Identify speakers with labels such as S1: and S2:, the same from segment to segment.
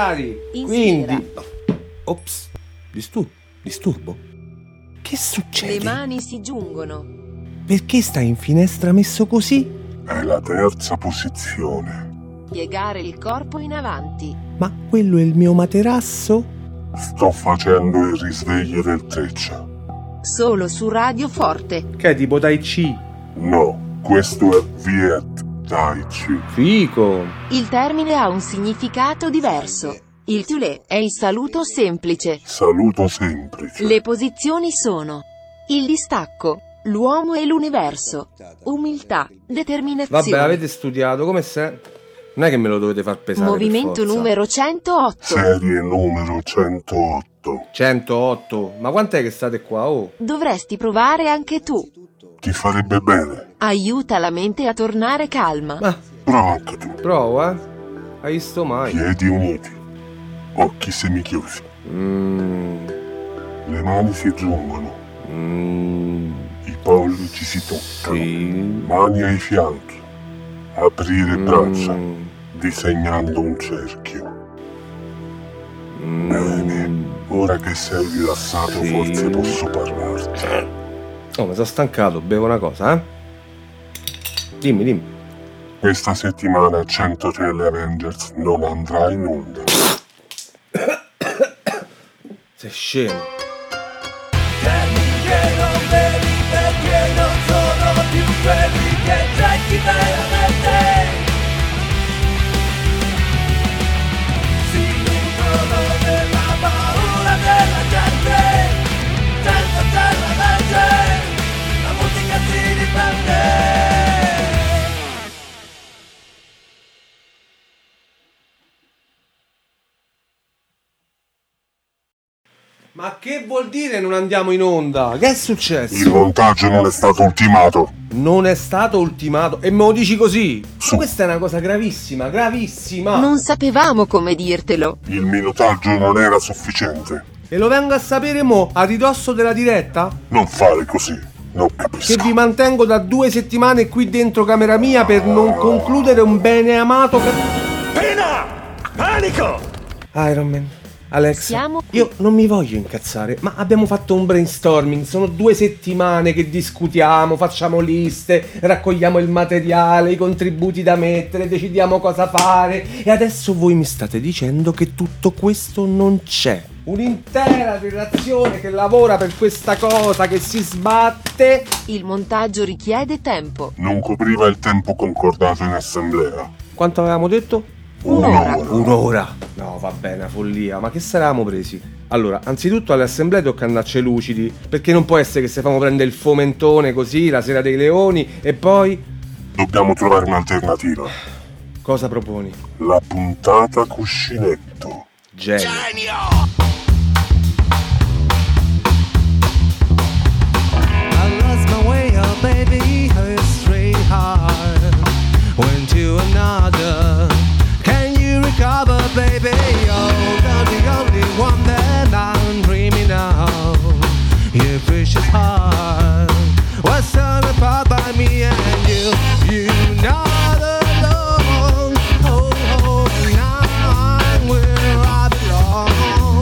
S1: orari. Quindi ops, disturbo? Che succede?
S2: Le mani si giungono.
S1: Perché stai in finestra messo così?
S3: È la terza posizione.
S2: Piegare il corpo in avanti.
S1: Ma quello è il mio materasso?
S3: Sto facendo il risveglio del Treccia.
S2: Solo su Radio Forte.
S1: Che è tipo Tai Chi?
S3: No, questo è Viet Tai Chi.
S1: Fico.
S2: Il termine ha un significato diverso. Il Tule è il saluto semplice.
S3: Saluto semplice.
S2: Le posizioni sono il distacco, l'uomo e l'universo, umiltà, determinazione.
S1: Vabbè, avete studiato, come se... Non è che me lo dovete far pesare.
S2: Movimento
S1: per forza.
S2: numero 108.
S3: Serie numero 108.
S1: 108. Ma quant'è che state qua, oh?
S2: Dovresti provare anche tu.
S3: Ti farebbe bene.
S2: Aiuta la mente a tornare calma.
S1: Ma
S3: Prova anche tu.
S1: prova, Hai visto mai?
S3: Piedi uniti. Occhi semichiusi. Le mani si giungono. I pollici si toccano.
S1: Sì.
S3: Mani ai fianchi. Aprire braccia, disegnando un cerchio. Bene, ora che sei rilassato
S1: Sì.
S3: forse posso parlarti.
S1: Oh, mi sono stancato, bevo una cosa, Dimmi.
S3: Questa settimana 100 Avengers non andrà in onda.
S1: Sei scemo.
S4: Che non vedi perché non sono più quelli che cerchi veramente. Si nutrono della paura della gente, senza c'è la legge, la musica si riprende.
S1: Ma che vuol dire non andiamo in onda? Che è successo?
S3: Il montaggio non è stato ultimato.
S1: Non è stato ultimato. E me lo dici così?
S3: Su.
S1: Ma questa è una cosa gravissima, gravissima.
S2: Non sapevamo come dirtelo.
S3: Il minutaggio non era sufficiente.
S1: E lo vengo a sapere mo, a ridosso della diretta?
S3: Non fare così, non
S1: Che
S3: capisco.
S1: vi mantengo da 2 settimane qui dentro camera mia per non concludere un bene amato per...
S4: Pena! Panico!
S1: Iron Man, Alex,
S2: Siamo qui.
S1: io non mi voglio incazzare, ma abbiamo fatto un brainstorming, sono 2 settimane che discutiamo, facciamo liste, raccogliamo il materiale, i contributi da mettere, decidiamo cosa fare e adesso voi mi state dicendo che tutto questo non c'è. Un'intera redazione che lavora per questa cosa, che si sbatte.
S2: Il montaggio richiede tempo.
S3: Non copriva il tempo concordato in assemblea.
S1: Quanto avevamo detto?
S2: Un'ora.
S1: Un'ora? No, va bene, una follia. Ma che saravamo presi? Allora, anzitutto alle assemblee tocca andarci lucidi, perché non può essere che se famo prendere il fomentone così, la sera dei leoni, e poi...
S3: Dobbiamo trovare un'alternativa.
S1: Cosa proponi?
S3: La puntata cuscinetto.
S1: Genio.
S5: I lost my way, oh baby, her straight heart went to another. Can you recover, baby? Oh, you're the only one that I'm dreaming of. Your precious heart was torn apart by me and you. You're not alone. Oh, oh, and I'm where I belong.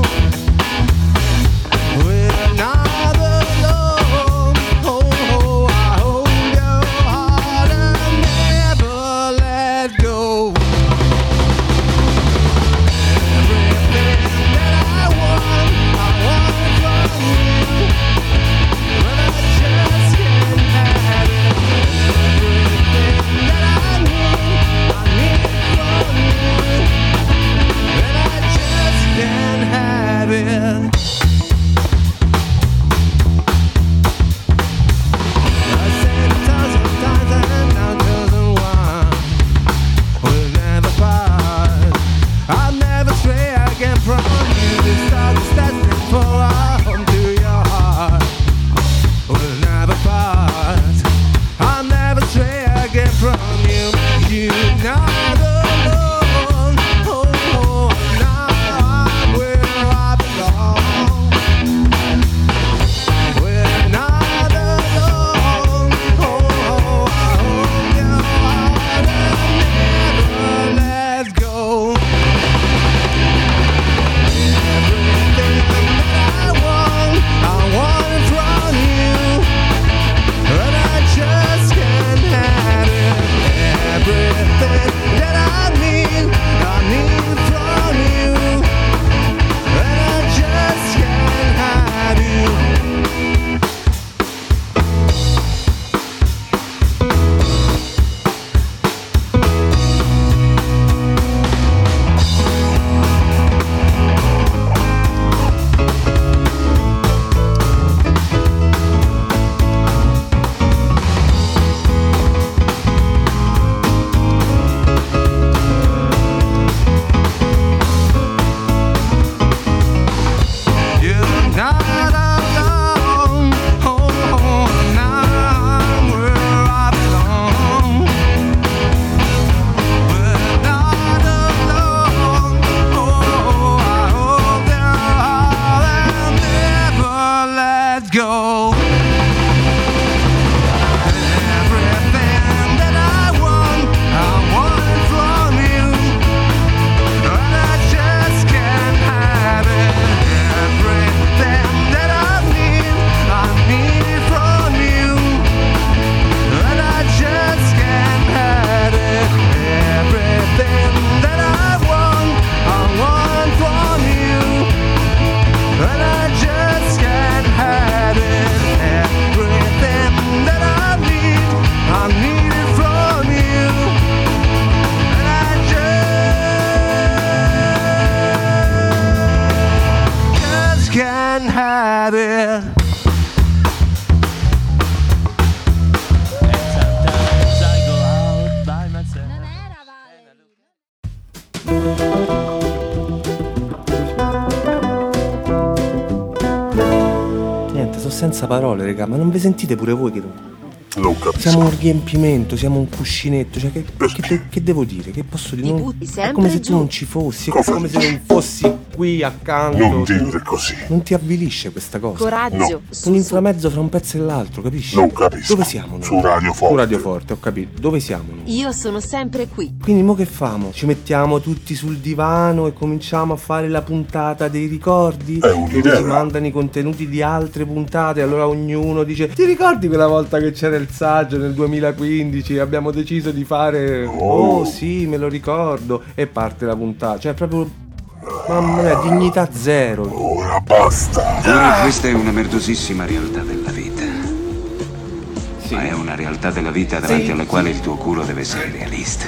S1: passaparole, raga, ma non vi sentite pure voi che
S3: Non capisco.
S1: siamo un riempimento, siamo un cuscinetto, cioè che devo dire? Che posso dire?
S2: Ti
S1: Non-
S2: butti
S1: è
S2: sempre
S1: come se tu
S2: giù.
S1: non ci fossi, è
S3: Cosa
S1: come se
S3: dici?
S1: non fossi qui accanto.
S3: Non dire così.
S1: Non ti avvilisce questa cosa?
S2: Coraggio,
S3: No.
S2: su,
S1: Un
S2: su.
S1: inframezzo fra un pezzo e l'altro, capisci?
S3: Non capisco.
S1: Dove siamo noi?
S3: Su Radio Forte.
S1: Su Radio Forte, ho capito. Dove siamo noi?
S2: Io sono sempre qui.
S1: Quindi mo che famo? Ci mettiamo tutti sul divano e cominciamo a fare la puntata dei ricordi?
S3: È un'idea.
S1: Dove si mandano i contenuti di altre puntate, allora ognuno dice: ti ricordi quella volta che c'era il saggio nel 2015? Abbiamo deciso di fare... Oh sì, me lo ricordo. E parte la puntata. Cioè proprio... Mamma mia, dignità zero.
S3: Ora basta.
S6: Ora questa è una merdosissima realtà della vita.
S1: Sì.
S6: Ma è una realtà della vita davanti
S1: Sì,
S6: alla quale il tuo culo deve essere realista.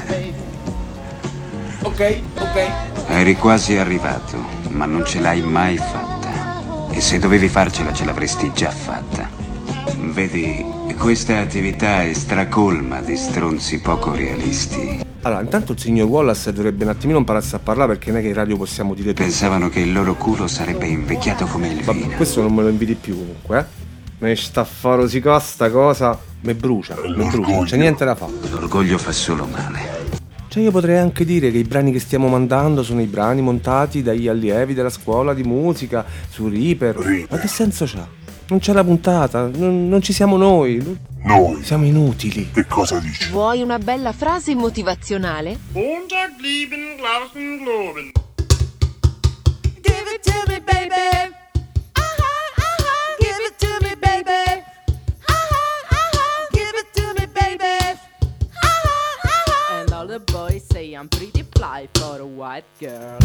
S1: Ok.
S6: Eri quasi arrivato, ma non ce l'hai mai fatta. E se dovevi farcela, ce l'avresti già fatta. Vedi, questa attività è stracolma di stronzi poco realisti.
S1: Allora, intanto il signor Wallace dovrebbe un attimino impararsi a parlare, perché non è che in radio possiamo dire tutto.
S6: Pensavano che il loro culo sarebbe invecchiato come il
S1: Vabbè,
S6: vino.
S1: questo non me lo inviti più comunque, eh. Me sta a fare rosicò sta cosa, mi brucia, non c'è niente da fare.
S6: L'orgoglio fa solo male.
S1: Cioè io potrei anche dire che i brani che stiamo mandando sono i brani montati dagli allievi della scuola di musica su Reaper. Ma che senso c'ha? Non c'è la puntata, non ci siamo noi,
S3: Noi.
S1: siamo inutili.
S3: Che cosa dici?
S2: Vuoi una bella frase motivazionale?
S7: Montag, lieben, Glauben, Globen.
S4: Give it to me, baby. Give it to me, baby. Give it to me, baby.
S8: And all the boys say I'm pretty fly for a white girl.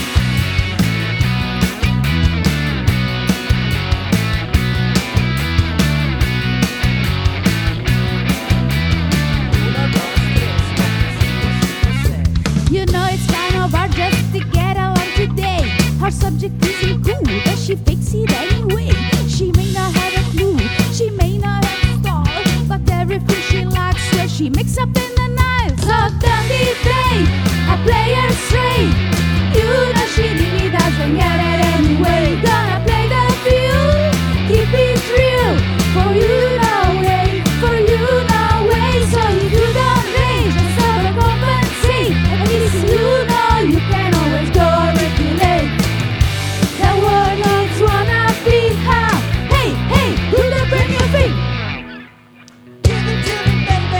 S9: You know it's kind of hard just to get along today. Her subject isn't cool, but she fakes it anyway. She may not have a clue, she may not have a style, but everything she likes where she mix up in the night. So don't be fake, I play her straight. You know she really doesn't get it anyway. Gonna play the field, keep it real. For you no way, for you no way. So if you don't rage, just sort of compensate. At least you know you can always go regulate. The world needs wanna be high. Hey, hey, do the brand new thing.
S4: Give it to me, baby.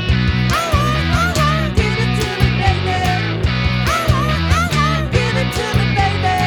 S4: Give it to me, baby. Give it to me, baby.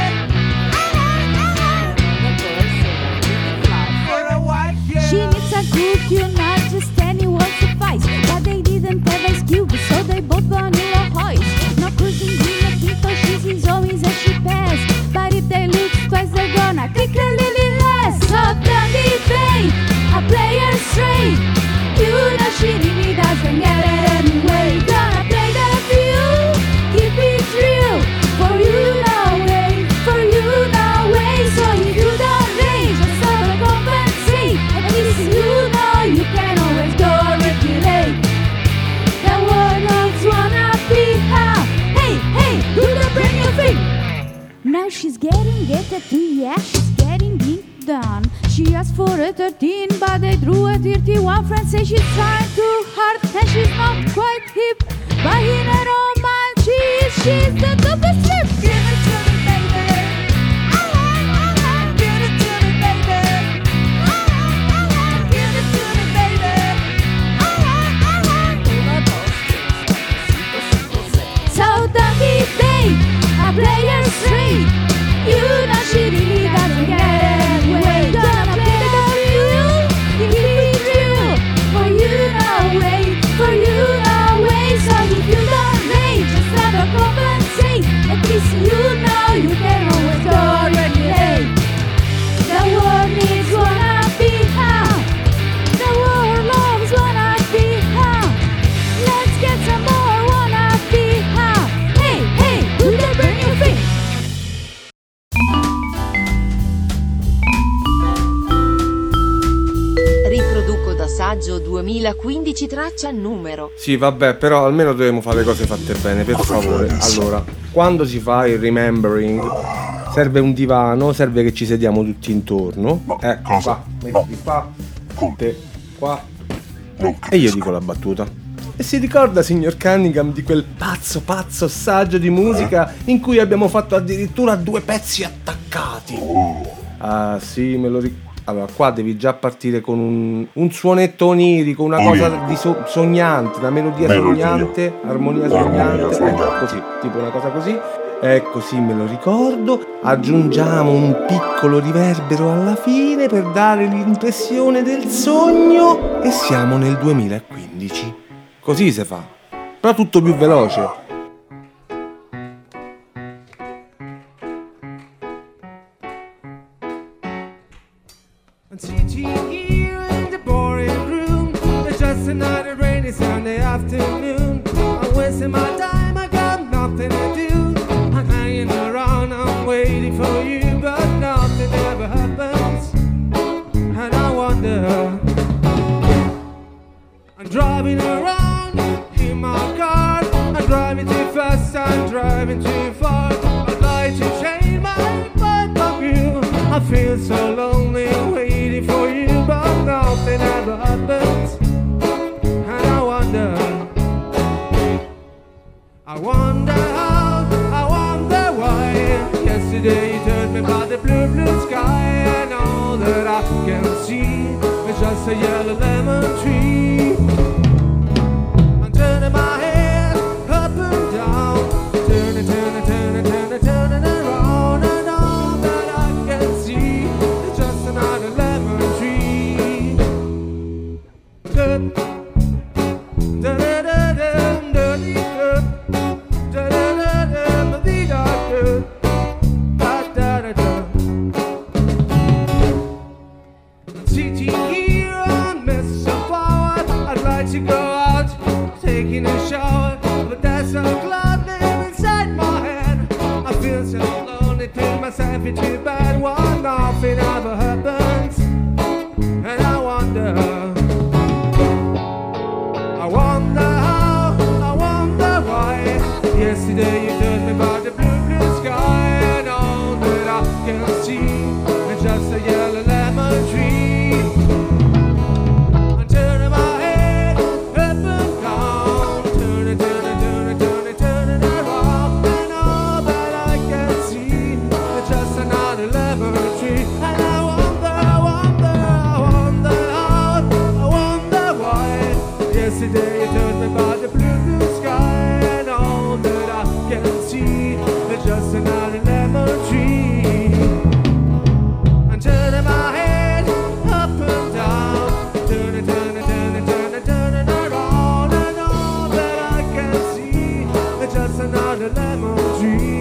S8: The boys say I'm pretty fly for a white girl.
S9: She needs a group, you not just anyone suffice. But they didn't have ice cube, so they both vanilla hoist. No cruising in the people, she's his homies as she pass. But if they look twice, they're gonna kick her little ass. So don't be fake, I play her straight. You know she really doesn't get it anyway. Gonna play the field, keep it real. For you no way, for you no way. So if you don't rage, just sort of compensate. At least you know you can always go regulate. The world needs wanna be high. Hey, hey, do the brand new thing. Now she's getting it to yeah, she's getting it done. She asked for a 13, but they drew a 31. Friends say she's trying too hard and she's not quite hip. But in her own mind, she's the toughest trip.
S4: Give it to me, baby. Give it to me, baby. Give it to me, baby.
S9: So don't be fake, I play her straight. You know she really doesn't get it anyway. Gonna play the field, keep it real. For you no way, for you no way. So if you don't rage, just let her compensate. At least you know you can always go regulate. The world needs wanna be high. The world loves wanna be high. Let's get some more wanna be high. Hey, hey, do the brand new thing.
S2: Riproduco da saggio 2015 traccia numero.
S1: Sì, vabbè, però almeno dobbiamo fare le cose fatte bene, per favore. Allora, quando si fa il remembering, serve un divano, serve che ci sediamo tutti intorno.
S3: cosa?
S1: Qua, mettiti qua, te qua.
S3: Non
S1: E io dico la battuta. E si ricorda, signor Cunningham, di quel pazzo assaggio di musica in cui abbiamo fatto addirittura 2 pezzi attaccati? Ah sì, me lo ricordo. Allora, qua devi già partire con un suonetto onirico, una cosa di sognante, una melodia sognante, armonia sognante, così, tipo una cosa così. Ecco, sì, me lo ricordo. Aggiungiamo un piccolo riverbero alla fine per dare l'impressione del sogno e siamo nel 2015. Così si fa, però tutto più veloce.
S5: Sitting here in the boring room, it's just another rainy Sunday afternoon. I'm wasting my time, I got nothing to do. I'm hanging around, I'm waiting for you, but nothing ever happens. And I wonder, I'm driving around in my car, I'm driving too fast, I'm driving too far. I'd like to change my point of view. I feel so lonely waiting for you, but nothing ever happens. And I wonder how, I wonder why. Yesterday you told me about the blue sky, and all that I can see is just a yellow lemon tree. I'm turning my head up and down, turning around, and all that I can see is just another lemon tree. Sitting here on Mr. Forward, I'd like to go out, taking a shower, but there's no cloud there inside my head. I feel so lonely, put myself into bed, while nothing ever happens. And I wonder how, I wonder why. Yesterday you told me about the blue sky, and all that I can see is just a yellow lemon tree. I'm turning my head up and down, turning around, and all that I can see is just another lemon tree. And I wonder how, I wonder why. Yesterday you told me about the blue sky, and all that I can see is just another lemon tree. I'm turning my head up and down, turning around, and all that I can see is just another lemon tree.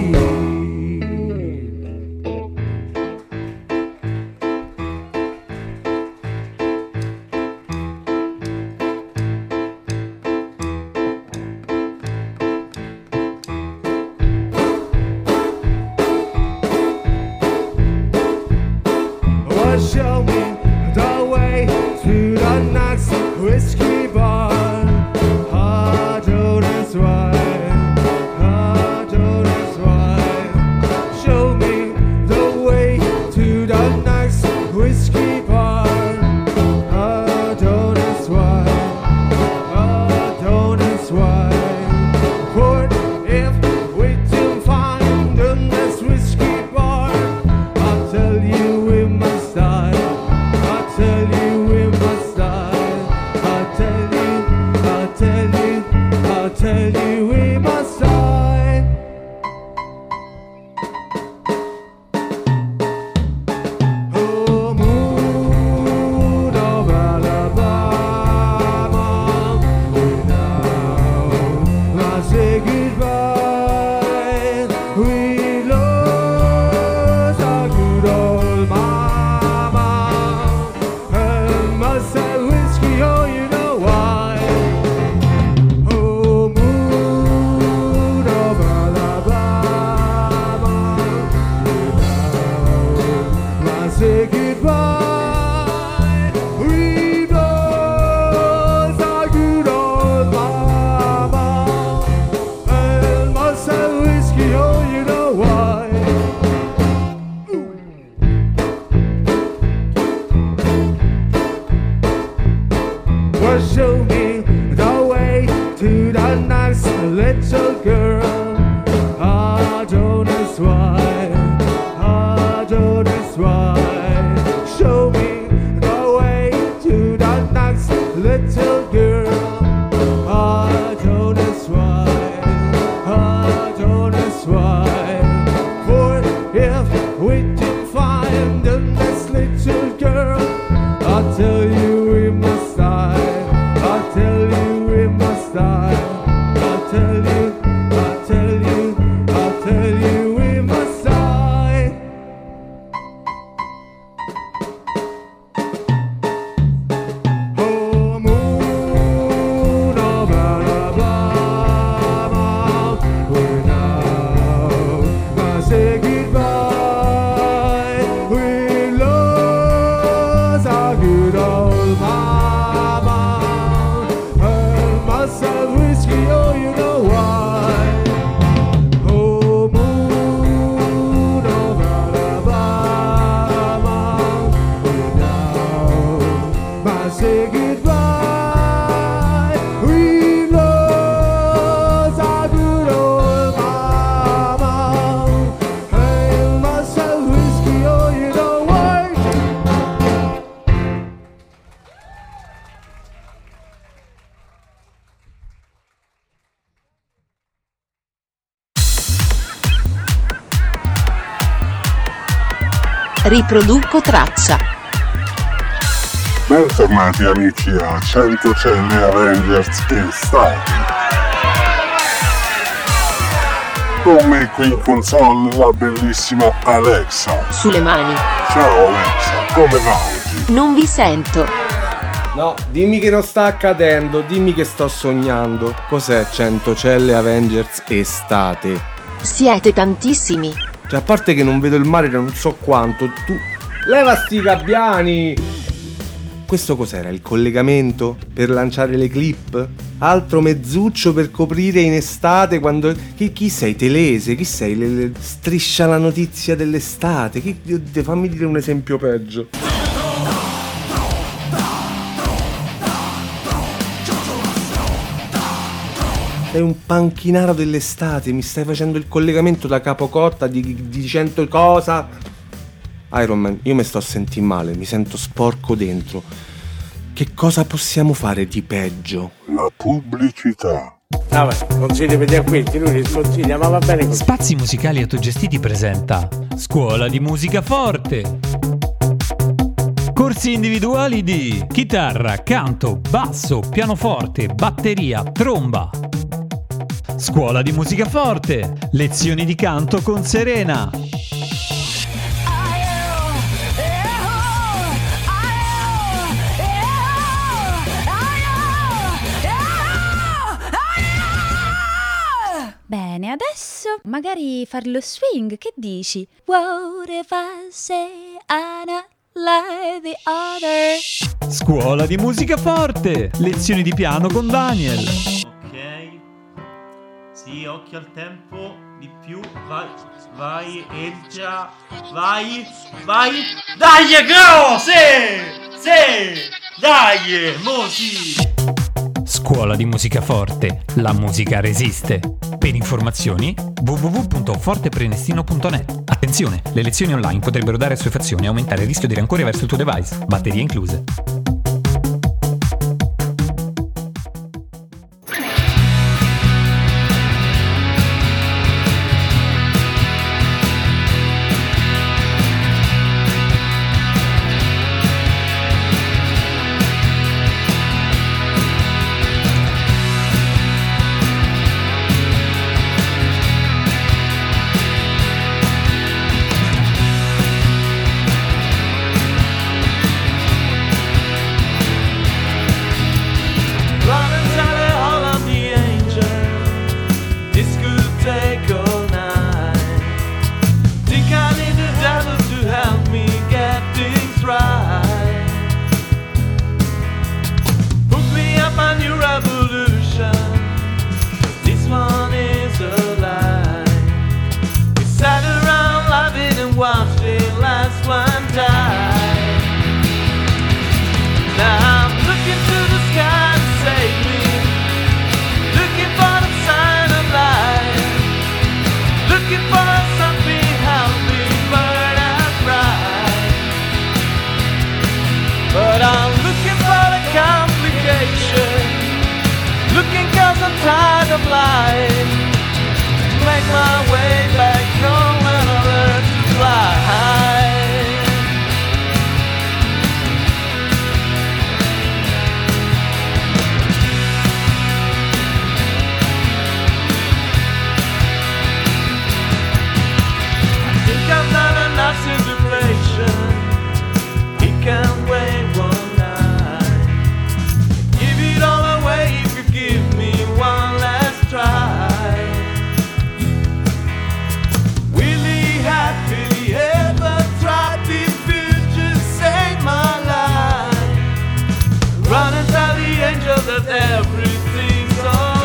S5: Well, show me the way to the next whiskey bar. I do this right, I do this right. Show me the way to the next whiskey bar. I do this right, I do this right. What if we don't find the next whiskey bar? I'll tell you we must die. I'll tell you we must die. I'll tell show me the way to the nice little girl. I don't know why, I don't know why. Show me the way to the nice little girl. I don't know why, I don't know why. For if we didn't find the nice little girl, I'll tell you we must die. I'll tell you we must die. I'll tell you, I'll tell you, I'll tell you we must die. Oh moon, oh blah blah blah, we now must say goodbye. We lost our good old mama. I must have whiskey, oh you know why. Oh moon, oh blah blah blah, we now must say goodbye. We lost our good old mama. I must have whiskey, oh you know why.
S2: Riproduco traccia.
S3: Bentornati amici a 100 Celle Avengers Estate. Con me qui in console la bellissima Alexa.
S2: Sulle mani.
S3: Ciao Alexa, come va oggi?
S2: Non vi sento.
S1: No, dimmi che non sta accadendo, dimmi che sto sognando. Cos'è 100 Celle Avengers Estate?
S2: Siete tantissimi.
S1: Cioè, a parte che non vedo il mare da non so quanto, tu... Leva sti gabbiani! Questo cos'era? Il collegamento? Per lanciare le clip? Altro mezzuccio per coprire in estate quando... Chi sei? Telese? Chi sei? Striscia la notizia dell'estate? Fammi dire un esempio peggio. Sei un panchinaro dell'estate, mi stai facendo il collegamento da Capocotta di 100 cosa? Iron Man, io mi sto a sentire male, mi sento sporco dentro. Che cosa possiamo fare di peggio?
S3: La pubblicità.
S10: Vabbè, consigli per gli acquisti, lui li sconsiglia, ma va bene così.
S11: Spazi Musicali Autogestiti presenta Scuola di Musica Forte. Corsi individuali di chitarra, canto, basso, pianoforte, batteria, tromba. Scuola di Musica Forte. Lezioni di canto con Serena.
S9: Bene, adesso magari far lo swing, che dici? What if I say I'm not like the other?
S11: Scuola di Musica Forte. Lezioni di piano con Daniel.
S12: Ok. Sì, occhio al tempo. Di più. Vai, entra. Vai. Dai, go! Sì! Dai, mo sì!
S11: Scuola di Musica Forte. La musica resiste. Per informazioni www.forteprenestino.net. Attenzione, le lezioni online potrebbero dare assuefazione e aumentare il rischio di rancore verso il tuo device, batterie incluse.
S4: ride. Make my way back home when I learn to fly. I've done enough simulation. He can't wait one night. Give it all away if you give me one last try. Will he happily ever try if you just save my life? Run and tell the angel that everything's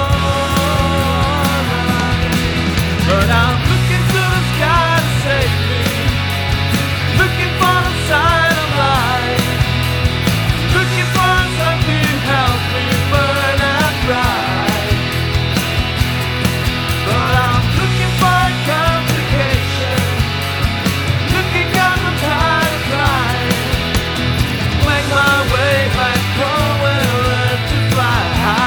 S4: alright. But I'm looking to the sky to save me, looking for the sign of life, looking for something to help me burn and dry. But I'm looking for a complication, looking at the tide of crying. Make my way back home when I learn to fly.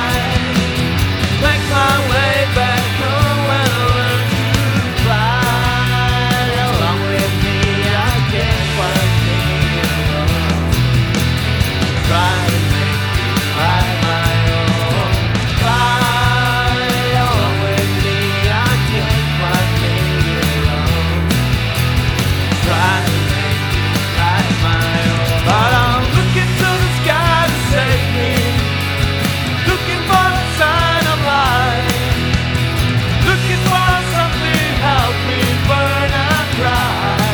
S4: Make my way back home when I learn to fly. Along with me, I can't quite make it alone. Try to make it fly my own. Fly along with me, I can't quite make it alone. Try to make it fly my own. But I'm looking to the sky to save me, looking for a sign of life, looking for something to help me burn and dry.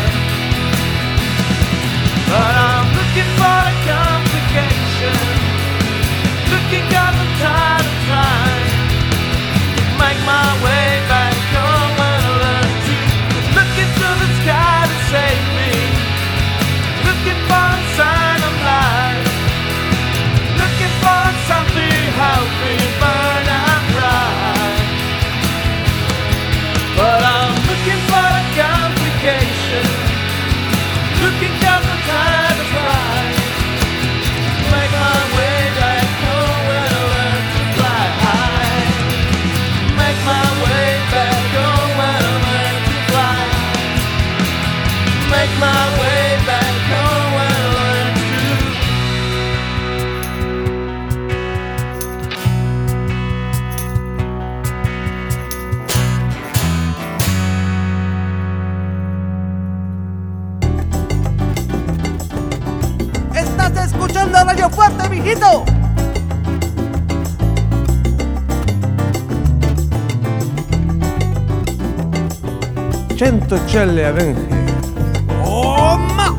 S4: But I'm looking for a complication, looking at the tide of time. Make my way back home when I learn to look into the sky to save me, looking for a sign of life, looking for something to help me burn and dry. But I'm looking for a complication, looking at the tide of life. Make my way back home when I learn to fly. Make my way back home when I learn to fly. Make my way back home when I learn to.
S5: Estás escuchando Radio Fuerte, mijito.
S1: Cento celle Avenger.
S5: Oh, ma!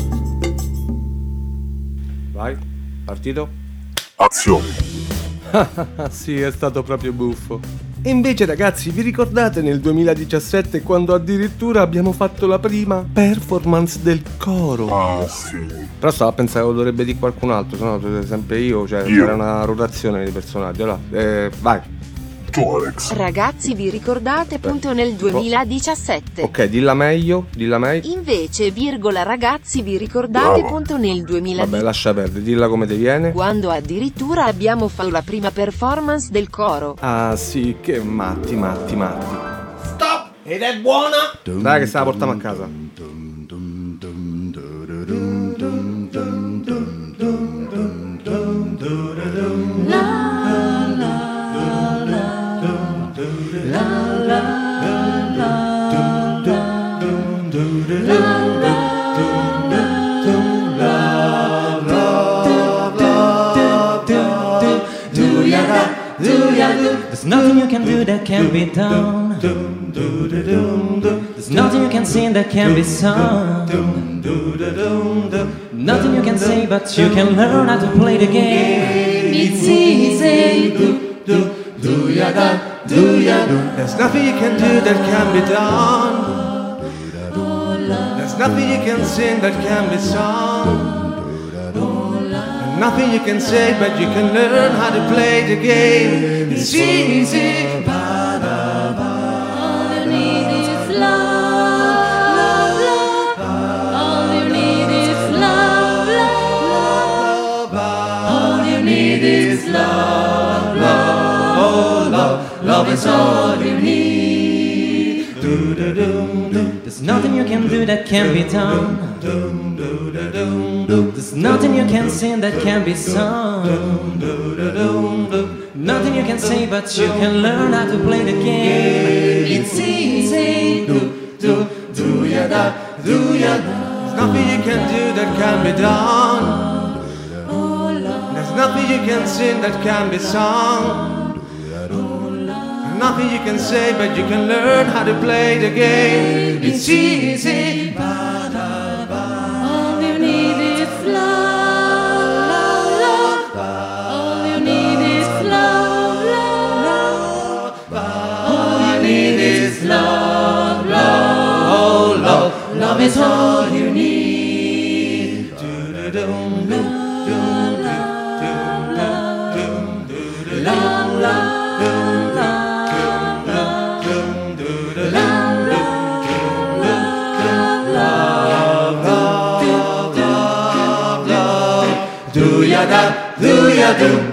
S1: Vai, partito.
S3: Azione.
S1: Sì, è stato proprio buffo. E invece ragazzi, vi ricordate nel 2017 quando addirittura abbiamo fatto la prima performance del coro?
S3: Ah, sì.
S1: Però stavo a pensare che lo dovrebbe dire qualcun altro, sennò sempre io, cioè c'era una rotazione di personaggi. Allora, vai.
S3: Tu Alex.
S2: Ragazzi, vi ricordate appunto nel 2017?
S1: Ok, dilla meglio.
S2: Invece, virgola, ragazzi, vi ricordate appunto nel 2017?
S1: Vabbè, lascia perdere, dilla come ti viene.
S2: Quando addirittura abbiamo fatto la prima performance del coro.
S1: Ah sì, che matti.
S5: Stop! Ed è buona!
S1: Dai che se la portiamo a casa.
S13: There's nothing you can do that can be done. There's nothing you can sing that can be sung. Nothing you can say, but you can learn how to play the game. It's easy.
S5: There's nothing you can do that can be done. There's nothing you can sing that can be sung. Nothing you can say, but you can learn how to play the game. It's easy.
S9: All you need is love, love, love. All you need is love, love, love. All you need is love, love, love, love.
S13: love is all you need. There's nothing you can do that can be done. There's nothing you can sing that can be sung. Nothing you can say, but you can learn how to play the game. It's easy. Do ya da, do ya da.
S5: There's nothing you can do that can be done. There's nothing you can sing that can be sung. Nothing you can say, but you can learn how to play the game. It's easy.
S9: All you need is love, love. All you need is love, love. All you need is love, love.
S5: Oh, love.
S9: Love is all you need.
S5: Do ya da, do ya do.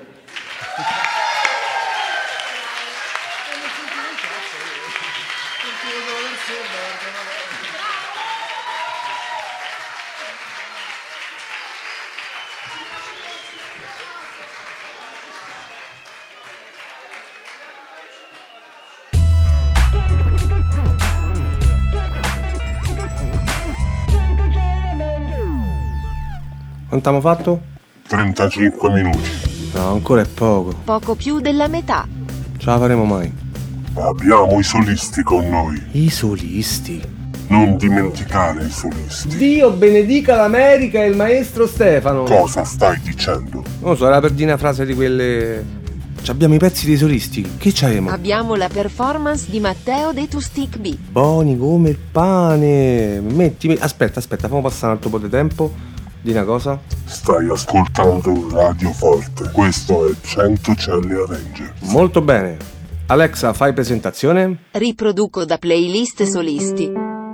S1: Quanto abbiamo fatto?
S3: 35 minuti.
S1: No, ancora è poco.
S2: Poco più della metà.
S1: Ce la faremo mai.
S3: Abbiamo i solisti con noi.
S1: I solisti?
S3: Non dimenticare i solisti.
S1: Dio benedica l'America e il maestro Stefano.
S3: Cosa stai dicendo?
S1: Non so, era per dire una frase di quelle... Abbiamo i pezzi dei solisti. Che c'abbiamo?
S2: Abbiamo la performance di Matteo dei Two Stick B.
S1: Buoni come il pane. Metti... Aspetta, fammi passare un altro po' di tempo. Di una cosa?
S3: Stai ascoltando Radio Forte. Questo è 100 Celli Avengers.
S1: Molto bene. Alexa, fai presentazione?
S2: Riproduco da playlist solisti.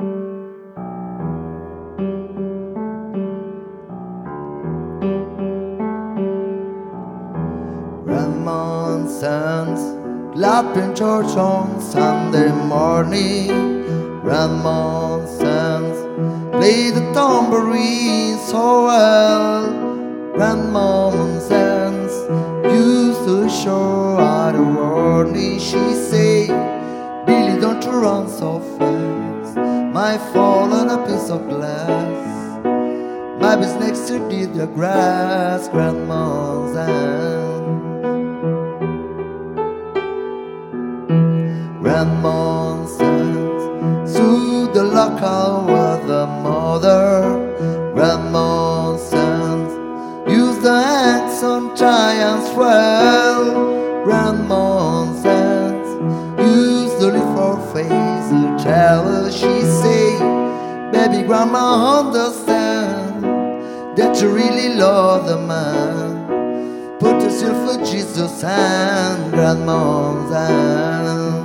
S14: Grandma sends clap in church on Sunday morning. Grandma sends play the tambourine so well. Grandma sends used to show how the warning. She say, Billy, don't you run so fast. Might fall on a piece of glass. Baby's next to the grass. Grandma's hand. Grandma sends to the lockout with the mother. Grandma sends use the hands on giants well. Grandma sends use the leaf for face to travel. She say, baby, grandma understand that you really love the man. Put yourself for Jesus' hand. Grandma's hand.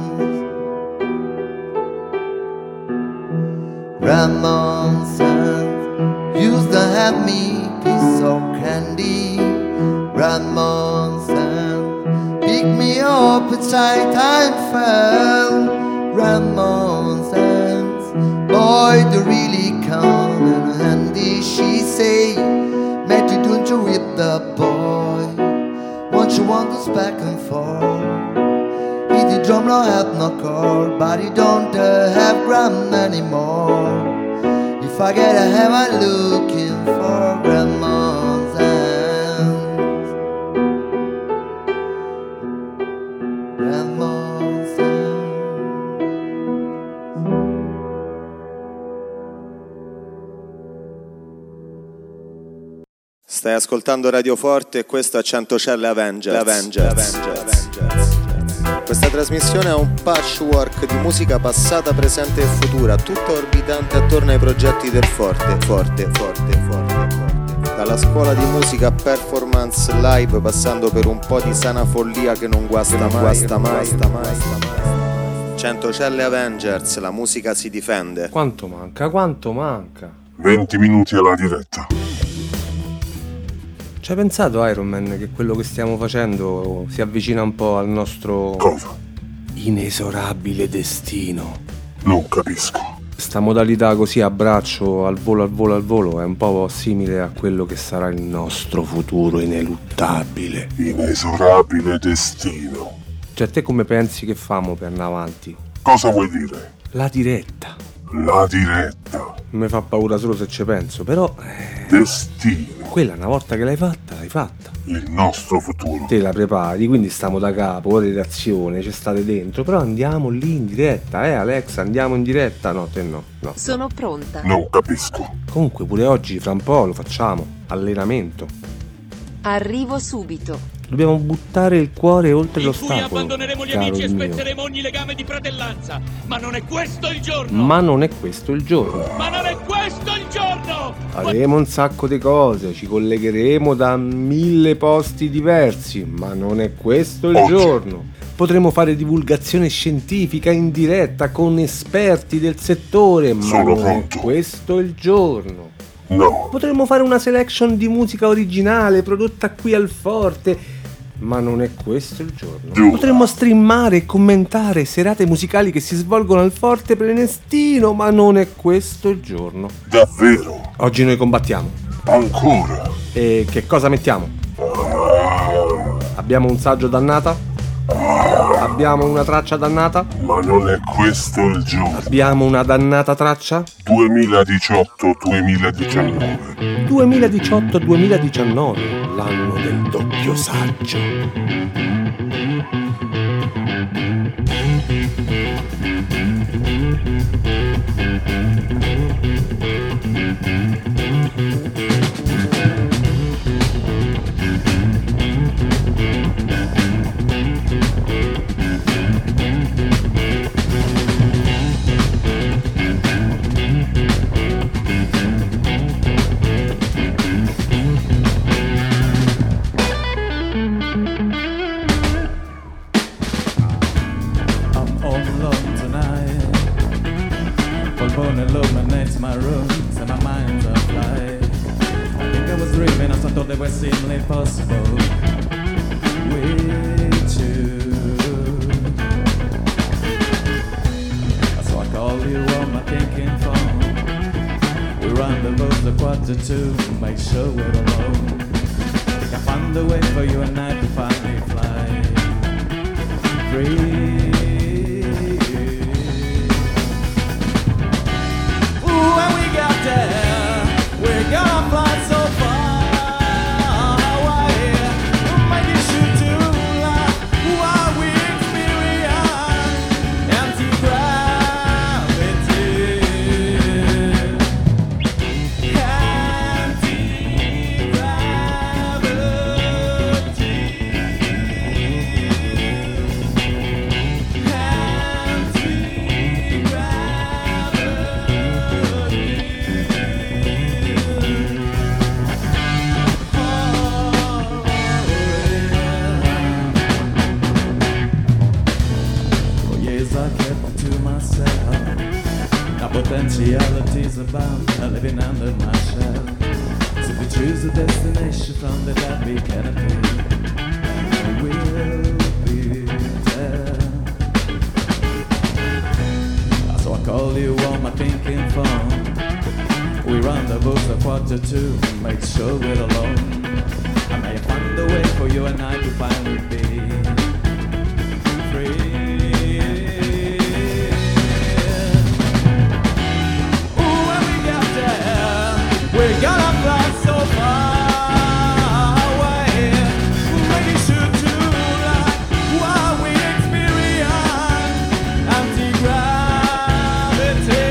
S14: Grandma sends used to have me piece of candy. Grandma sends pick me up, it's high time fell. Grandma sends boy, they really come in handy. She say, Matthew, don't you whip the boy. Won't you want us back and forth? He the drum no have no chord, but he don't have grandma anymore. If I get a have I looking for grandma's hands. Grandma's hands.
S15: Stai ascoltando Radio Forte e questo è 100 Celle Avengers. Questa trasmissione è un patchwork di musica passata, presente e futura, tutta orbitante attorno ai progetti del Forte. Dalla scuola di musica performance live, passando per un po' di sana follia che non guasta mai. 100 Celle Avengers, la musica si difende.
S1: Quanto manca?
S3: 20 minuti alla diretta.
S1: Ci hai pensato, Iron Man, che quello che stiamo facendo si avvicina un po' al nostro...
S3: Cosa?
S1: Inesorabile destino.
S3: Non capisco.
S1: Sta modalità così a braccio, al volo, è un po' simile a quello che sarà il nostro futuro ineluttabile.
S3: Inesorabile destino.
S1: Cioè, te come pensi che famo per andare avanti?
S3: Cosa vuoi dire?
S1: La diretta.
S3: La diretta.
S1: Mi fa paura solo se ci penso, però...
S3: Destino.
S1: Quella una volta che l'hai fatta, l'hai fatta.
S3: Il nostro futuro.
S1: Te la prepari, quindi stiamo da capo, redazione, ci state dentro, però andiamo lì in diretta, Alexa, andiamo in diretta? No, te no.
S2: Sono pronta.
S3: Non capisco.
S1: Comunque pure oggi, fra un po' lo facciamo, allenamento.
S2: Arrivo subito.
S1: Dobbiamo buttare il cuore oltre l'ostacolo.
S16: In cui abbandoneremo gli amici e spezeremo ogni legame di fratellanza. Ma non è questo il giorno!
S1: Ma non è questo il giorno!
S16: Ma non è questo il giorno!
S1: Faremo un sacco di cose, ci collegheremo da 1000 posti diversi, ma non è questo il giorno. Potremo fare divulgazione scientifica in diretta con esperti del settore, ma non è questo il giorno.
S3: No.
S1: Potremmo fare una selection di musica originale prodotta qui al Forte, ma non è questo il giorno. Potremmo streamare e commentare serate musicali che si svolgono al Forte Prenestino, ma non è questo il giorno.
S3: Davvero?
S1: Oggi noi combattiamo.
S3: Ancora?
S1: E che cosa mettiamo? Abbiamo un saggio dannata? Abbiamo una traccia dannata?
S3: Ma non è questo il giorno.
S1: Abbiamo una dannata traccia?
S3: 2018-2019.
S1: 2018-2019, l'anno del doppio saggio.
S13: Illuminates my rooms and my mind's a fly. I think I was dreaming, I thought they were seemingly possible with you. So I call you on my thinking phone. We rendezvous at 1:45, make sure we're alone. I find a way for you and I to finally fly free. When we got there, we're gonna fly so far away. Maybe shoot to while we experience anti-gravity. Potentialities about living under my shell. So we choose a destination from the that we can attain. We'll be there. So I call you on my thinking phone. We rendezvous at 1:45, make sure we're alone. I may find a way for you and I to finally be free. We're gonna fly so far away. Maybe shoot to light while we experience anti-gravity.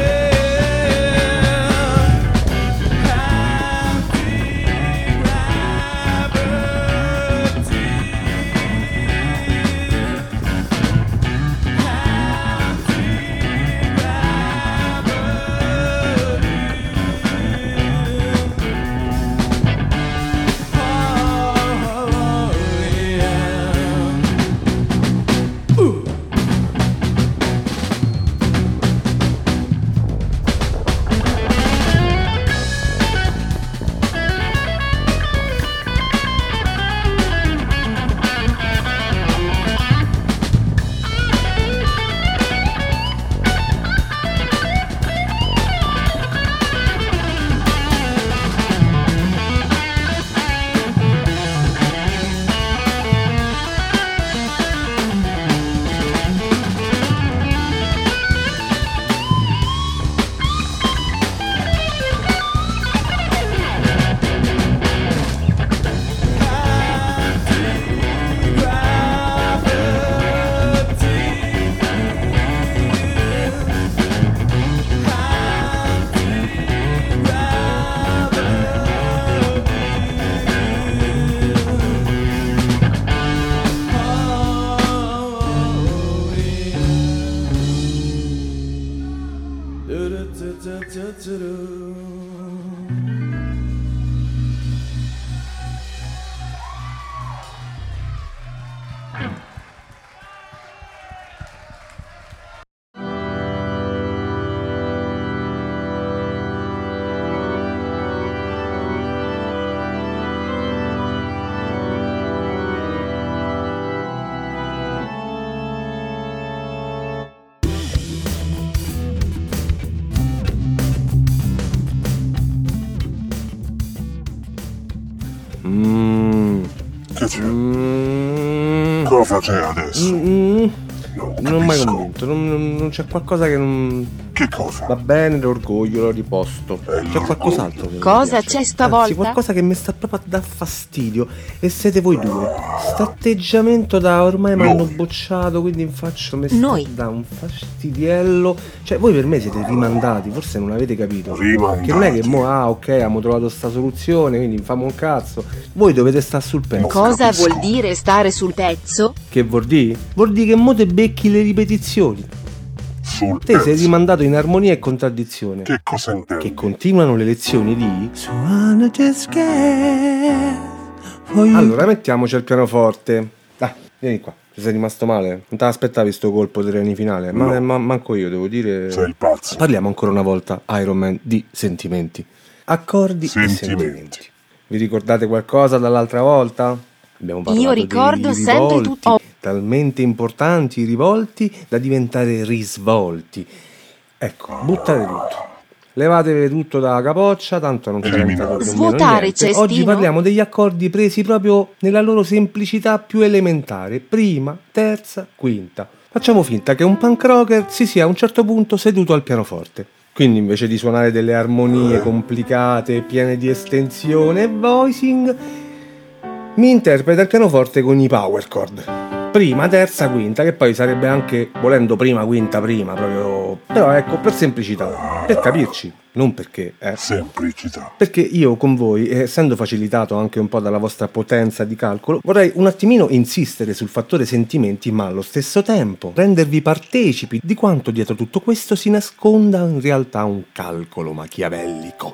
S13: Anti-gravity.
S3: Che c'è? Cosa c'è adesso?
S1: Non ho mai convinto, non c'è qualcosa che non...
S3: Che cosa?
S1: Va bene, l'orgoglio, l'ho riposto. C'è qualcos'altro che mi
S2: Cosa
S1: piace.
S2: c'è stavolta?
S1: Anzi, qualcosa che mi sta proprio a dar fastidio. E siete voi due. St'atteggiamento da ormai mi hanno bocciato, quindi in faccio mi sta
S2: Noi.
S1: da un fastidiello. Cioè, voi per me siete rimandati, forse non avete capito.
S3: Rimandati.
S1: Che non è che mo, ok, abbiamo trovato sta soluzione, quindi famo un cazzo. Voi dovete stare sul pezzo.
S2: Cosa vuol dire stare sul pezzo?
S1: Che vuol dire? Vuol dire che mo te becchi le ripetizioni.
S3: Sul
S1: Te sei
S3: pezzo.
S1: rimandato in armonia e contraddizione.
S3: Che cosa intendi?
S1: Che continuano le lezioni di... Allora mettiamoci al pianoforte. Dai, vieni qua. Ti sei rimasto male? Non te l'aspettavi sto colpo di reni finale?
S3: No.
S1: Manco io, devo dire...
S3: Sei il pazzo.
S1: Parliamo ancora una volta, Iron Man, di sentimenti. Accordi e
S3: Sentimenti.
S1: sentimenti. Vi ricordate qualcosa dall'altra volta? Abbiamo parlato
S2: Io ricordo
S1: dei
S2: sempre
S1: rivolti,
S2: tutto.
S1: talmente importanti i rivolti da diventare risvolti. Ecco, buttate tutto. Levatevi tutto dalla capoccia, tanto non sarà entrato più o meno
S2: Svuotare
S1: niente.
S2: cestino.
S1: Oggi parliamo degli accordi presi proprio nella loro semplicità più elementare. Prima, terza, quinta. Facciamo finta che un punk rocker si sia a un certo punto seduto al pianoforte. Quindi invece di suonare delle armonie complicate, piene di estensione e voicing, mi interpreta il pianoforte con i power chord. Prima, terza, quinta, che poi sarebbe anche, volendo prima, quinta, prima, proprio... Però ecco, per semplicità, per capirci, non perché,
S3: Semplicità.
S1: Perché io con voi, essendo facilitato anche un po' dalla vostra potenza di calcolo, vorrei un attimino insistere sul fattore sentimenti, ma allo stesso tempo rendervi partecipi di quanto dietro tutto questo si nasconda in realtà un calcolo machiavellico.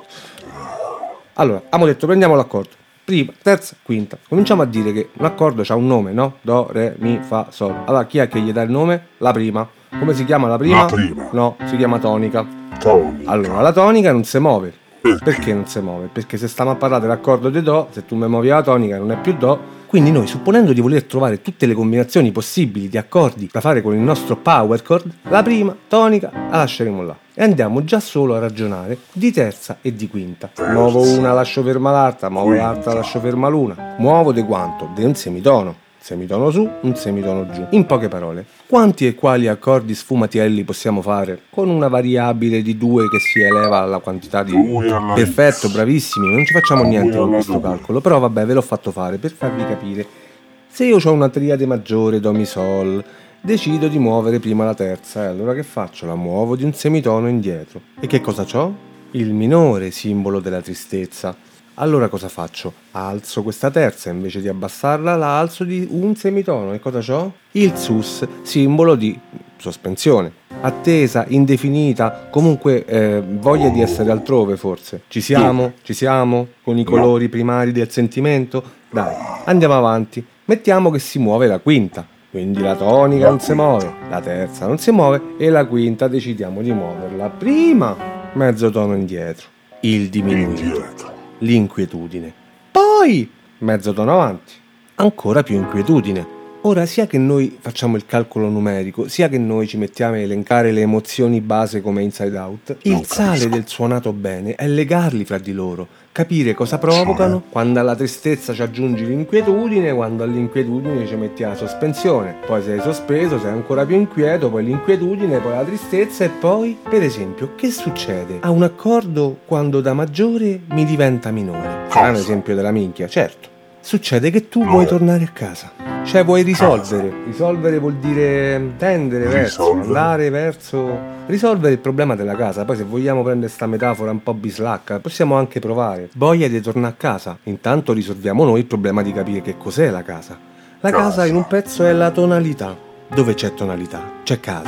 S1: Allora, abbiamo detto, prendiamo l'accordo. Prima, terza, quinta. Cominciamo a dire che un accordo ha un nome, no? Do, re, mi, fa, sol. Allora, chi è che gli dà il nome? La prima. Come si chiama la prima?
S3: La prima.
S1: No, si chiama tonica.
S3: Tonica.
S1: Allora, la tonica non si muove. Perché non si muove? Perché se stiamo a parlare dell'accordo di do, se tu mi muovi la tonica non è più do. Quindi noi, supponendo di voler trovare tutte le combinazioni possibili di accordi da fare con il nostro power chord, la prima, tonica, la lasceremo là. E andiamo già solo a ragionare di terza e di quinta. Muovo una, lascio ferma l'altra, muovo l'altra, lascio ferma l'una. Muovo di quanto? Di un semitono. Semitono su, un semitono giù. In poche parole, quanti e quali accordi sfumatielli possiamo fare con una variabile di 2 che si eleva alla quantità di... Perfetto, bravissimi, non ci facciamo niente con questo calcolo, però vabbè, ve l'ho fatto fare per farvi capire. Se io ho una triade maggiore, do, mi, sol, decido di muovere prima la terza, e allora che faccio? La muovo di un semitono indietro. E che cosa c'ho? Il minore, simbolo della tristezza. Allora cosa faccio? Alzo questa terza, invece di abbassarla la alzo di un semitono. E cosa c'ho? Il sus, simbolo di sospensione. Attesa, indefinita, comunque voglia di essere altrove forse. Ci siamo? Ci siamo? Con i colori primari del sentimento? Dai, andiamo avanti. Mettiamo che si muove la quinta. Quindi la tonica non si muove, la terza non si muove e la quinta decidiamo di muoverla prima, mezzo tono indietro. Il diminuito. L'inquietudine. Poi mezzo tono avanti, ancora più inquietudine. Ora, sia che noi facciamo il calcolo numerico, sia che noi ci mettiamo a elencare le emozioni base come Inside Out, il sale del suonato bene è legarli fra di loro, capire cosa provocano, quando alla tristezza ci aggiungi l'inquietudine, quando all'inquietudine ci metti la sospensione, poi sei sospeso, sei ancora più inquieto, poi l'inquietudine, poi la tristezza e poi, per esempio, che succede a un accordo quando da maggiore mi diventa minore? È un esempio della minchia, certo. Succede che tu vuoi tornare a casa, cioè vuoi risolvere. Risolvere vuol dire tendere verso, andare verso... Risolvere il problema della casa. Poi se vogliamo prendere sta metafora un po' bislacca, possiamo anche provare. Voglia di tornare a casa. Intanto risolviamo noi il problema di capire che cos'è la casa. La casa in un pezzo è la tonalità. Dove c'è tonalità? C'è casa.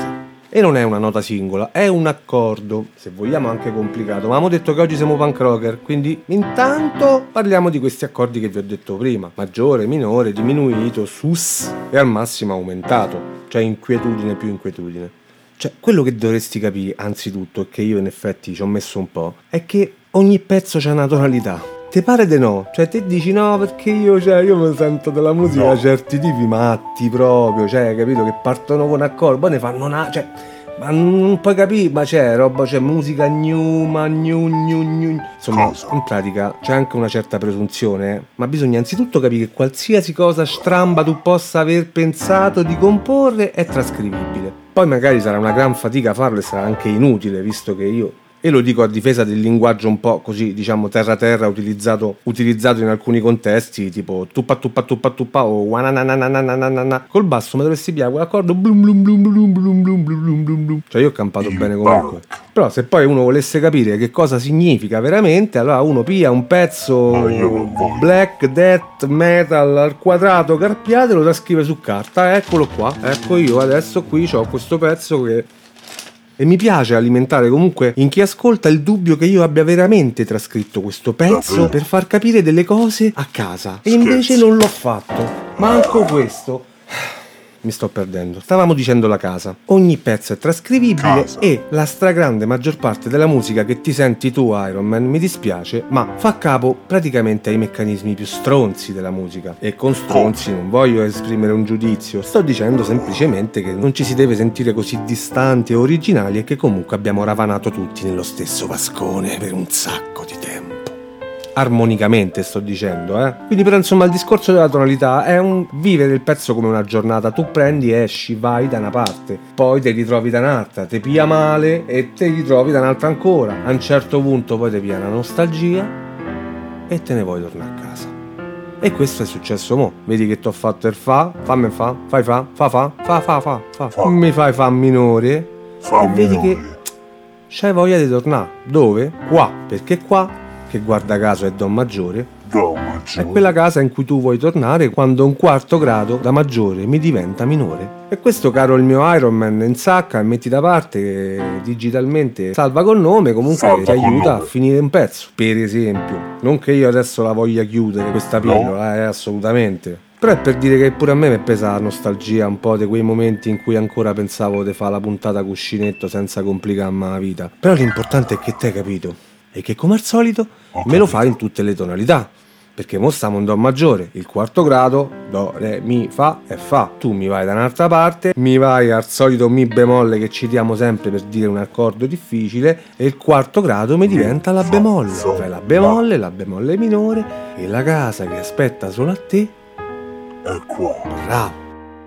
S1: E non è una nota singola, è un accordo, se vogliamo anche complicato, ma abbiamo detto che oggi siamo punk rocker, quindi intanto parliamo di questi accordi che vi ho detto prima: maggiore, minore, diminuito, sus e al massimo aumentato, cioè inquietudine più inquietudine. Cioè, quello che dovresti capire, anzitutto, e che io in effetti ci ho messo un po', è che ogni pezzo c'ha una tonalità. Te pare di no? Cioè te dici no perché io mi sento della musica certi tipi matti proprio, cioè capito, che partono con accordi, poi ne fanno una, cioè, ma non puoi capire, ma c'è roba, c'è musica insomma, in pratica c'è anche una certa presunzione, ma bisogna anzitutto capire che qualsiasi cosa stramba tu possa aver pensato di comporre è trascrivibile. Poi magari sarà una gran fatica farlo e sarà anche inutile, visto che io, e lo dico a difesa del linguaggio un po' così, diciamo terra utilizzato in alcuni contesti, tipo tuppa tuppa tuppa tuppa o wanananananananana. Col basso mi dovresti pigliare quell'accordo blum blum blum blum blum blum blum blum blum. Cioè io ho campato bene comunque. Però se poi uno volesse capire che cosa significa veramente, allora uno piglia un pezzo black death metal al quadrato carpiato e lo trascrive su carta. Eccolo qua, ecco io adesso qui ho questo pezzo che... E mi piace alimentare comunque in chi ascolta il dubbio che io abbia veramente trascritto questo pezzo per far capire delle cose a casa. E invece non l'ho fatto. Manco questo. Mi sto perdendo. Stavamo dicendo la casa. Ogni pezzo è trascrivibile e la stragrande maggior parte della musica che ti senti tu, Iron Man, mi dispiace, ma fa capo praticamente ai meccanismi più stronzi della musica. E con stronzi non voglio esprimere un giudizio, sto dicendo semplicemente che non ci si deve sentire così distanti e originali e che comunque abbiamo ravanato tutti nello stesso vascone per un sacco di tempo. Armonicamente sto dicendo, Quindi però insomma il discorso della tonalità è un vivere il pezzo come una giornata. Tu prendi, esci, vai da una parte, poi te ritrovi da un'altra, te pia male e te ritrovi da un'altra ancora. A un certo punto poi te pia una nostalgia e te ne vuoi tornare a casa. E questo è successo mo. Vedi che t'ho fatto il fa, fammi fa, fai fa, fa. Mi fai fa minore e vedi che c'hai voglia di tornare. Dove? Qua, perché qua, che guarda caso è Do maggiore, è quella casa in cui tu vuoi tornare quando un quarto grado da maggiore mi diventa minore. E questo, caro il mio Iron Man, insacca e metti da parte digitalmente, salva col nome, comunque ti aiuta a finire un pezzo, per esempio. Non che io adesso la voglia chiudere questa pillola, assolutamente. Però è per dire che pure a me mi è presa la nostalgia un po' di quei momenti in cui ancora pensavo di fare la puntata cuscinetto senza complicarmi la vita. Però l'importante è che te hai capito. E che come al solito me lo fai in tutte le tonalità, perché mo stiamo in Do maggiore, il quarto grado, Do, Re, Mi, Fa e Fa. Tu mi vai da un'altra parte, mi vai al solito Mi bemolle che citiamo sempre per dire un accordo difficile, e il quarto grado mi diventa La bemolle. Fai la bemolle minore e la casa che aspetta solo a te è qua. Bravo.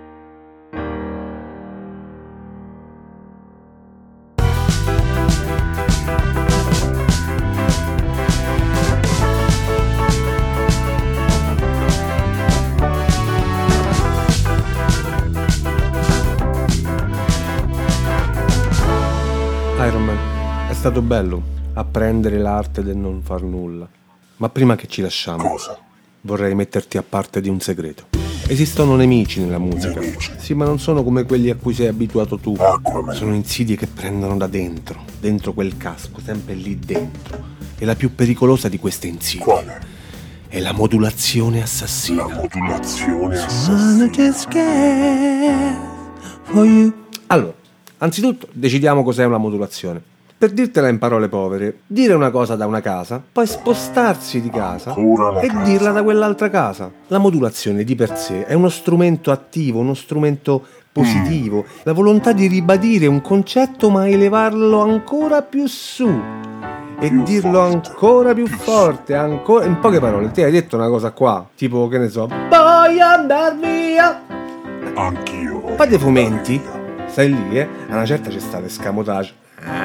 S1: Iron Man, è stato bello apprendere l'arte del non far nulla, ma prima che ci lasciamo vorrei metterti a parte di un segreto. Esistono nemici nella musica, sì, ma non sono come quelli a cui sei abituato tu. Sono insidie che prendono da dentro quel casco, sempre lì dentro. E la più pericolosa di queste insidie è la modulazione assassina. Allora, anzitutto decidiamo cos'è una modulazione. Per dirtela in parole povere, dire una cosa da una casa, poi spostarsi di casa e dirla da quell'altra casa. La modulazione di per sé è uno strumento attivo, uno strumento positivo, la volontà di ribadire un concetto ma elevarlo ancora più su e dirlo ancora più forte, ancora... In poche parole, te hai detto una cosa qua, tipo, che ne so, voglio andar via.
S3: Anch'io.
S1: Poi dei fomenti, stai lì, a una certa c'è stato escamotage.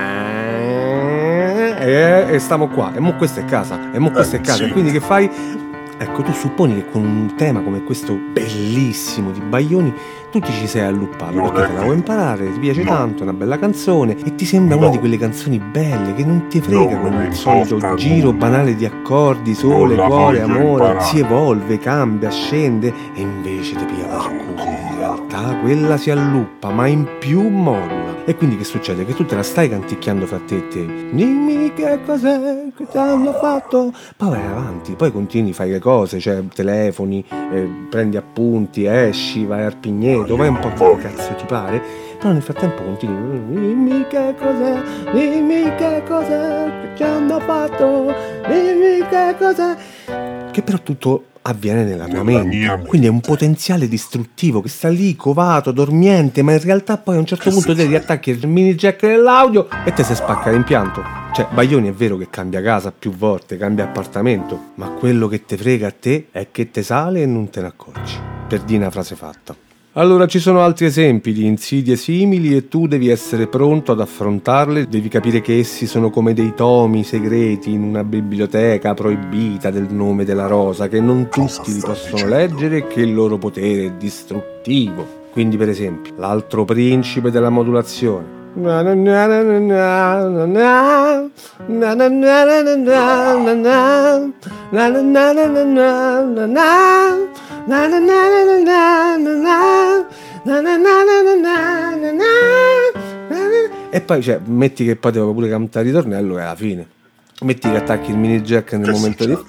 S1: E stiamo qua, e mo questa è casa, e mo questa è casa, e quindi che fai? Ecco, tu supponi che con un tema come questo bellissimo di Baglioni tu ti ci sei alluppato perché te la vuoi imparare, ti piace tanto, è una bella canzone e ti sembra una di quelle canzoni belle che non ti frega con il solito giro banale di accordi, sole, cuore, amore, si evolve, cambia, scende e invece ti piglia per culo. In realtà quella si alluppa, ma in più modula. E quindi che succede? Che tu te la stai canticchiando fra te e te. Dimmi che cos'è che ti hanno fatto. Poi vai avanti, poi continui, fai le cose, cioè telefoni, prendi appunti, esci, vai al Pigneto, vai un po' come cazzo ti pare. Però nel frattempo continui. Dimmi che cos'è che ti hanno fatto. Dimmi che cos'è. Che però tutto avviene nella tua mente, quindi è un potenziale distruttivo che sta lì covato, dormiente, ma in realtà poi a un certo punto te riattacchi il mini jack dell'audio e te si spacca l'impianto. Cioè, Baglioni è vero che cambia casa più volte, cambia appartamento, ma quello che te frega a te è che te sale e non te ne accorgi, per dire una frase fatta. Allora ci sono altri esempi di insidie simili e tu devi essere pronto ad affrontarle, devi capire che essi sono come dei tomi segreti in una biblioteca proibita del nome della rosa, che non tutti li possono leggere e che il loro potere è distruttivo. Quindi per esempio, l'altro principe della modulazione. E poi cioè, metti che poi devo pure cantare il ritornello e alla fine metti che attacchi il mini jack nel momento di...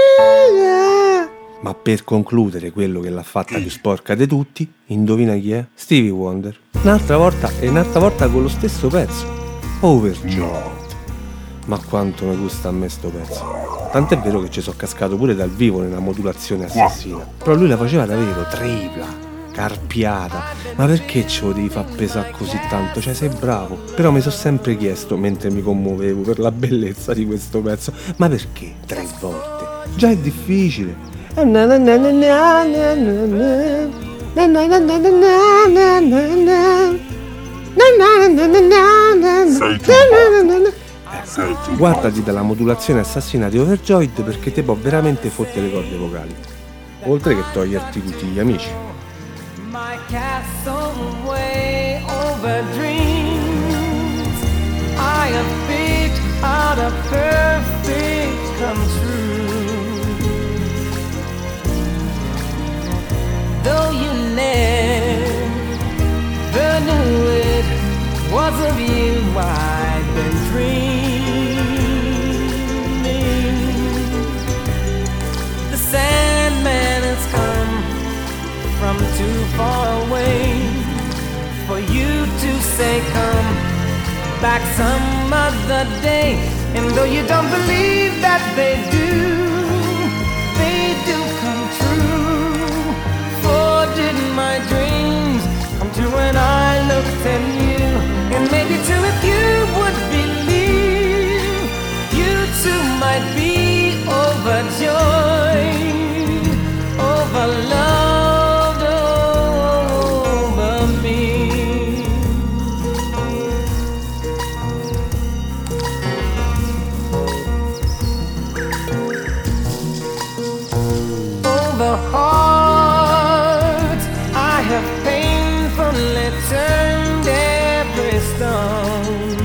S1: Ma per concludere, quello che l'ha fatta più sporca di tutti, indovina chi è? Stevie Wonder. Un'altra volta con lo stesso pezzo, Overjoyed. Ma quanto mi gusta a me sto pezzo. Tant'è vero che ci sono cascato pure dal vivo nella modulazione assassina. Però lui la faceva davvero tripla, carpiata. Ma perché ce lo devi far pesare così tanto? Cioè sei bravo. Però mi sono sempre chiesto, mentre mi commuovevo per la bellezza di questo pezzo, ma perché 3 volte? Già è difficile. Guardati dalla modulazione assassina di Overjoyed perché ti può veramente fottere le corde vocali, oltre che toglierti tutti gli amici.
S4: My castle way over dreams. I have picked out a perfect come true. Though you never knew it was of you I've been dreaming. The Sandman has come from too far away for you to say come back some other day. And though you don't believe that they do come true. For did my dreams come true when I looked at you? And maybe too if you would believe, you too might be overjoyed, overloved over me. Over heart I have painfully turned every stone,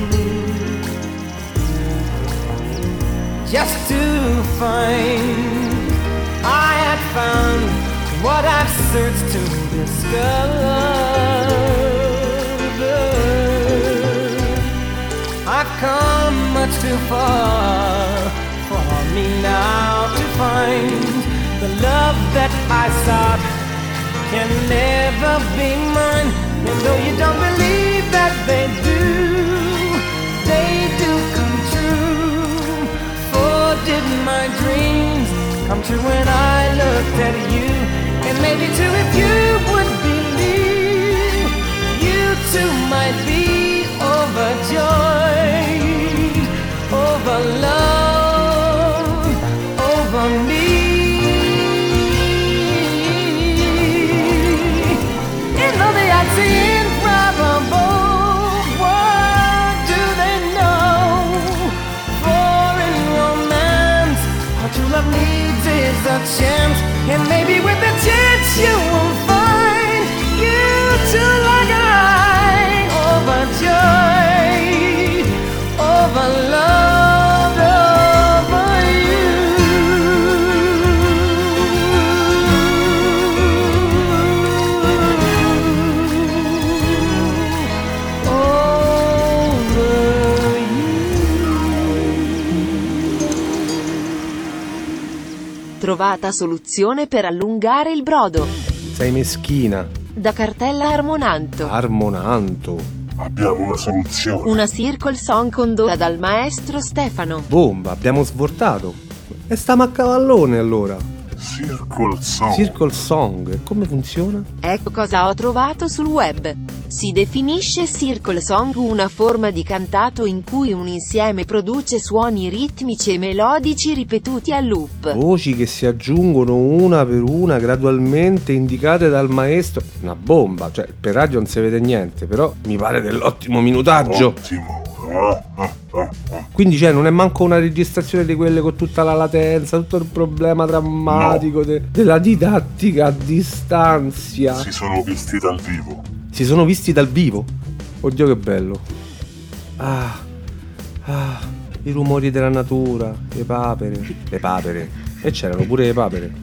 S4: just to find I had found what I've searched to discover. I've come much too far for me now to find the love that I sought can never be mine. And though you don't believe that they do come true. For did my dreams come true when I looked at you? And maybe too if you would believe, you too might be overjoyed, overloved, over me. A chance, and maybe with a chance you will find you too like I, overjoyed, overloved over you. Oh.
S2: trovata soluzione per allungare il brodo.
S1: Sei meschina.
S2: Da cartella Armonanto.
S1: Armonanto.
S3: Abbiamo una soluzione.
S2: Una circle song condotta dal maestro Stefano.
S1: Bomba, abbiamo svoltato. E stiamo a cavallone allora.
S3: Circle Song.
S1: Circle Song, come funziona?
S2: Ecco cosa ho trovato sul web. Si definisce circle song una forma di cantato in cui un insieme produce suoni ritmici e melodici ripetuti a loop.
S1: Voci che si aggiungono una per una gradualmente indicate dal maestro. Una bomba, cioè per radio non si vede niente, però mi pare dell'ottimo minutaggio.
S3: Ottimo.
S1: Quindi non è manco una registrazione di quelle con tutta la latenza, tutto il problema drammatico della didattica a distanza.
S3: Si sono visti dal vivo.
S1: Si sono visti dal vivo? Oddio che bello. I rumori della natura, le papere. E c'erano pure le papere.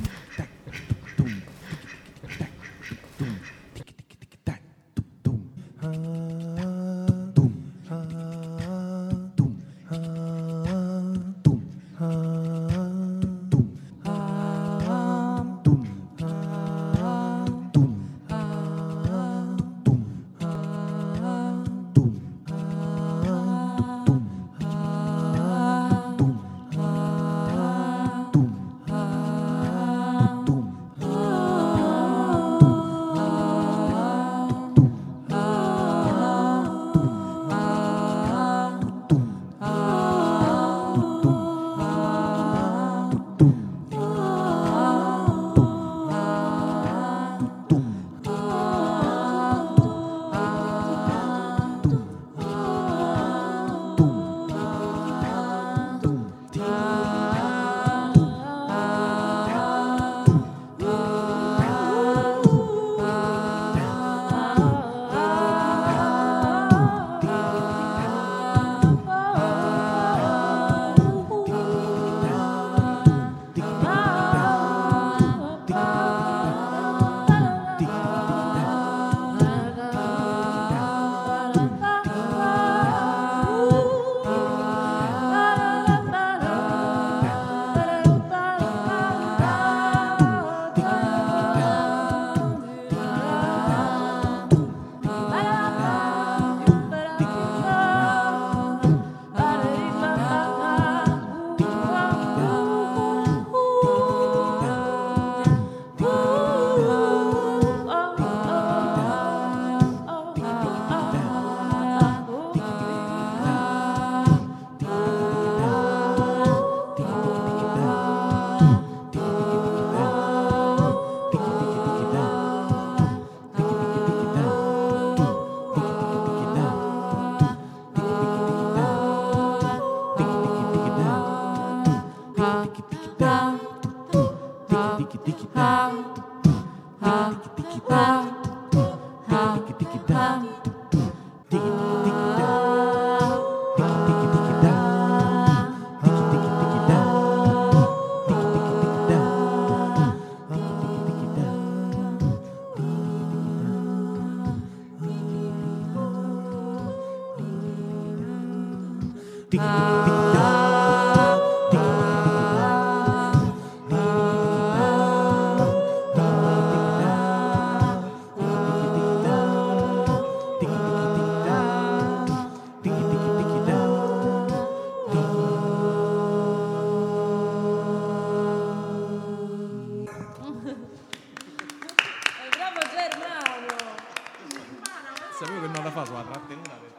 S13: Sapevo che non la fa sulla trattenuta perché...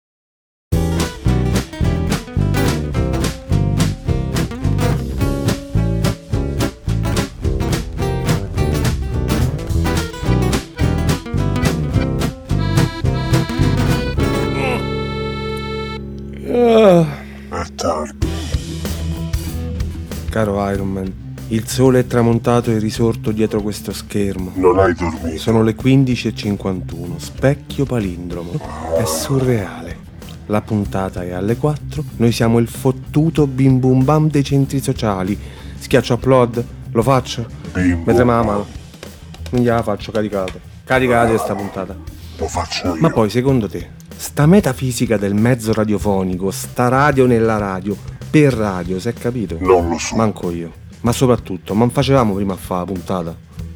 S3: È tardi.
S1: Caro Iron Man, il sole è tramontato e risorto dietro questo schermo.
S3: Non hai dormito.
S1: Sono le 15:51, specchio palindromo. È surreale. La puntata è alle 4, noi siamo il fottuto bim bum bam dei centri sociali. Schiaccio upload, lo faccio? Mi trema la mano. Non gliela faccio, caricate. Caricate sta puntata.
S3: Lo faccio io.
S1: Ma poi, secondo te, sta metafisica del mezzo radiofonico, sta radio nella radio, per radio, si è capito?
S3: Non lo so.
S1: Manco io. Ma soprattutto, non facevamo prima a fare la puntata?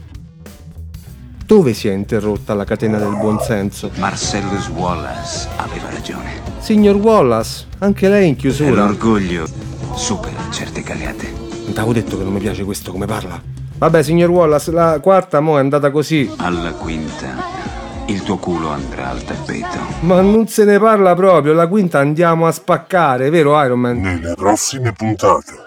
S1: Dove si è interrotta la catena del buonsenso?
S6: Marcellus Wallace aveva ragione.
S1: Signor Wallace, anche lei in chiusura.
S6: L'orgoglio supera certe cagate.
S1: Non t'avevo detto che non mi piace questo come parla? Vabbè, signor Wallace, la quarta mo' è andata così.
S6: Alla quinta il tuo culo andrà al tappeto.
S1: Ma non se ne parla proprio, la quinta andiamo a spaccare, vero Iron Man?
S3: Nelle prossime puntate.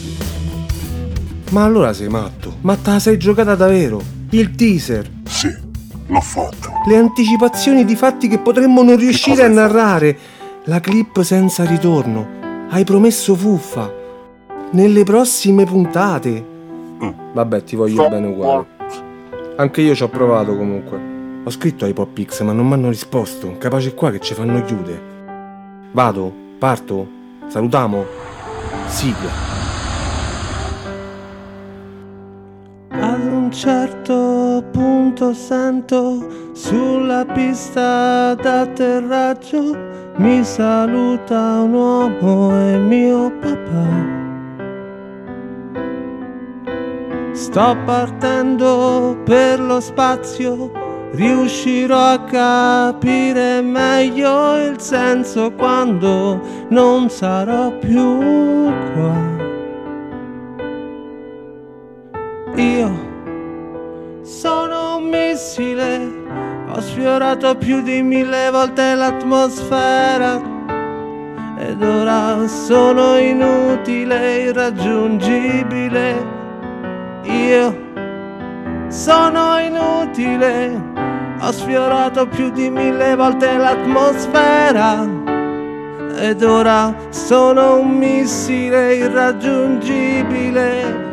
S1: Ma allora sei matto? Ma te la sei giocata davvero? Il teaser?
S3: Sì, l'ho fatto.
S1: Le anticipazioni di fatti che potremmo non riuscire a narrare. La clip senza ritorno. Hai promesso fuffa. Nelle prossime puntate. Vabbè, ti voglio bene uguale. Anche io ci ho provato comunque. Ho scritto ai Popix ma non mi hanno risposto. Capace qua che ci fanno chiudere. Vado? Parto? Salutiamo? Sigla. Ad un certo punto sento sulla pista d'atterraggio mi saluta un uomo, è mio papà. Sto partendo per lo spazio, riuscirò a capire meglio il senso quando non sarò più qua. Io sono un missile, ho sfiorato più di 1000 volte l'atmosfera ed ora sono inutile, irraggiungibile. Io sono inutile, ho sfiorato più di 1000 volte l'atmosfera ed ora sono un missile irraggiungibile.